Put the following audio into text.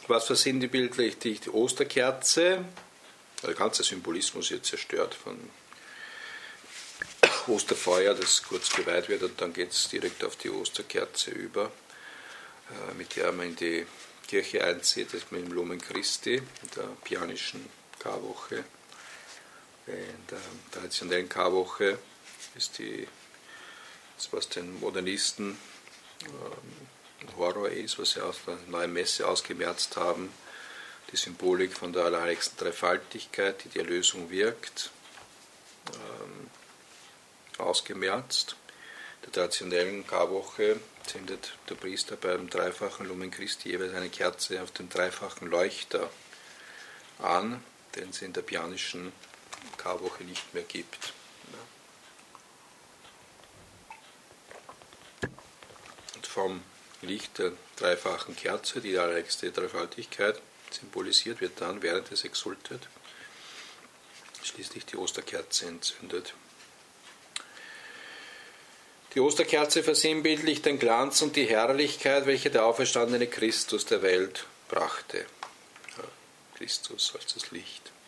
Was versinnbildlicht die Osterkerze? Der ganze Symbolismus wird zerstört von Osterfeuer, das kurz geweiht wird, und dann geht es direkt auf die Osterkerze über, mit der man in die Kirche einzieht, das mit dem Lumen Christi, in der pianischen Karwoche. In der traditionellen Karwoche ist das, was den Modernisten Horror ist, was sie aus der neuen Messe ausgemerzt haben, die Symbolik von der allerheiligsten Dreifaltigkeit, die die Erlösung wirkt, ausgemerzt. In der traditionellen Karwoche zündet der Priester beim dreifachen Lumen Christi jeweils eine Kerze auf dem dreifachen Leuchter an, den es in der pianischen Karwoche nicht mehr gibt. Und vom Licht der dreifachen Kerze, die allerheiligste Dreifaltigkeit symbolisiert, wird dann, während es exultet, schließlich die Osterkerze entzündet. Die Osterkerze versinnbildlicht den Glanz und die Herrlichkeit, welche der auferstandene Christus der Welt brachte. Ja, Christus als das Licht.